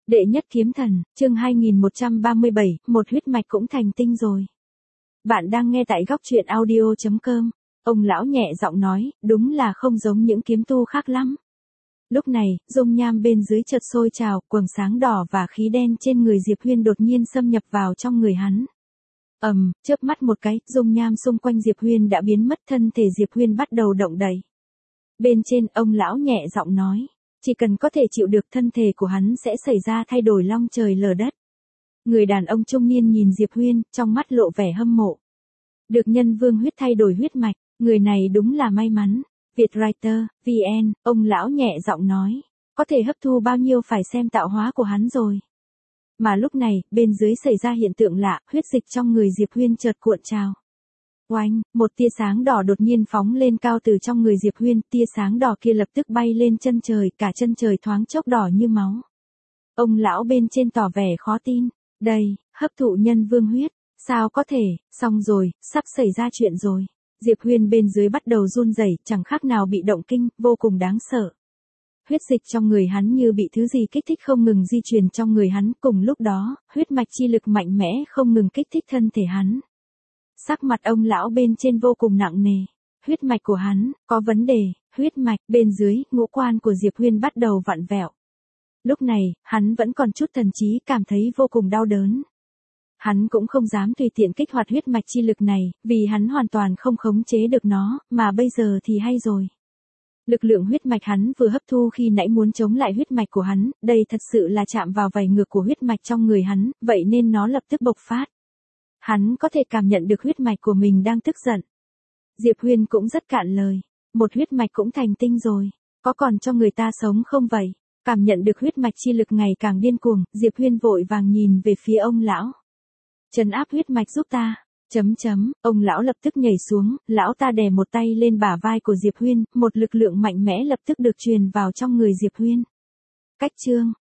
Đệ nhất kiếm thần, chương 2137, một huyết mạch cũng thành tinh rồi. Bạn đang nghe tại góc truyện audio.com. Ông lão nhẹ giọng nói, đúng là không giống những kiếm tu khác lắm. Lúc này, dung nham bên dưới chợt sôi trào, quầng sáng đỏ và khí đen trên người Diệp Huyên đột nhiên xâm nhập vào trong người hắn. Chớp mắt một cái, dung nham xung quanh Diệp Huyên đã biến mất, thân thể Diệp Huyên bắt đầu động đậy. Bên trên, ông lão nhẹ giọng nói, chỉ cần có thể chịu được, thân thể của hắn sẽ xảy ra thay đổi long trời lở đất. Người đàn ông trung niên nhìn Diệp Huyên, trong mắt lộ vẻ hâm mộ. Được nhân vương huyết thay đổi huyết mạch, người này đúng là may mắn. Vietwriter, VN, ông lão nhẹ giọng nói, có thể hấp thu bao nhiêu phải xem tạo hóa của hắn rồi. Mà lúc này, bên dưới xảy ra hiện tượng lạ, huyết dịch trong người Diệp Huyên chợt cuộn trào. Oanh, một tia sáng đỏ đột nhiên phóng lên cao từ trong người Diệp Huyên, tia sáng đỏ kia lập tức bay lên chân trời, cả chân trời thoáng chốc đỏ như máu. Ông lão bên trên tỏ vẻ khó tin, đây, hấp thụ nhân vương huyết, sao có thể, xong rồi, sắp xảy ra chuyện rồi. Diệp Huyên bên dưới bắt đầu run rẩy, chẳng khác nào bị động kinh, vô cùng đáng sợ. Huyết dịch trong người hắn như bị thứ gì kích thích không ngừng di chuyển trong người hắn, cùng lúc đó, huyết mạch chi lực mạnh mẽ không ngừng kích thích thân thể hắn. Sắc mặt ông lão bên trên vô cùng nặng nề. Huyết mạch của hắn, có vấn đề, huyết mạch, bên dưới, ngũ quan của Diệp Huyên bắt đầu vặn vẹo. Lúc này, hắn vẫn còn chút thần trí, cảm thấy vô cùng đau đớn. Hắn cũng không dám tùy tiện kích hoạt huyết mạch chi lực này, vì hắn hoàn toàn không khống chế được nó, mà bây giờ thì hay rồi. Lực lượng huyết mạch hắn vừa hấp thu khi nãy muốn chống lại huyết mạch của hắn, đây thật sự là chạm vào vảy ngược của huyết mạch trong người hắn, vậy nên nó lập tức bộc phát. Hắn có thể cảm nhận được huyết mạch của mình đang tức giận. Diệp Huyên cũng rất cạn lời. Một huyết mạch cũng thành tinh rồi. Có còn cho người ta sống không vậy? Cảm nhận được huyết mạch chi lực ngày càng điên cuồng, Diệp Huyên vội vàng nhìn về phía ông lão. Trấn áp huyết mạch giúp ta. Ông lão lập tức nhảy xuống, lão ta đè một tay lên bả vai của Diệp Huyên, một lực lượng mạnh mẽ lập tức được truyền vào trong người Diệp Huyên. Cách chương,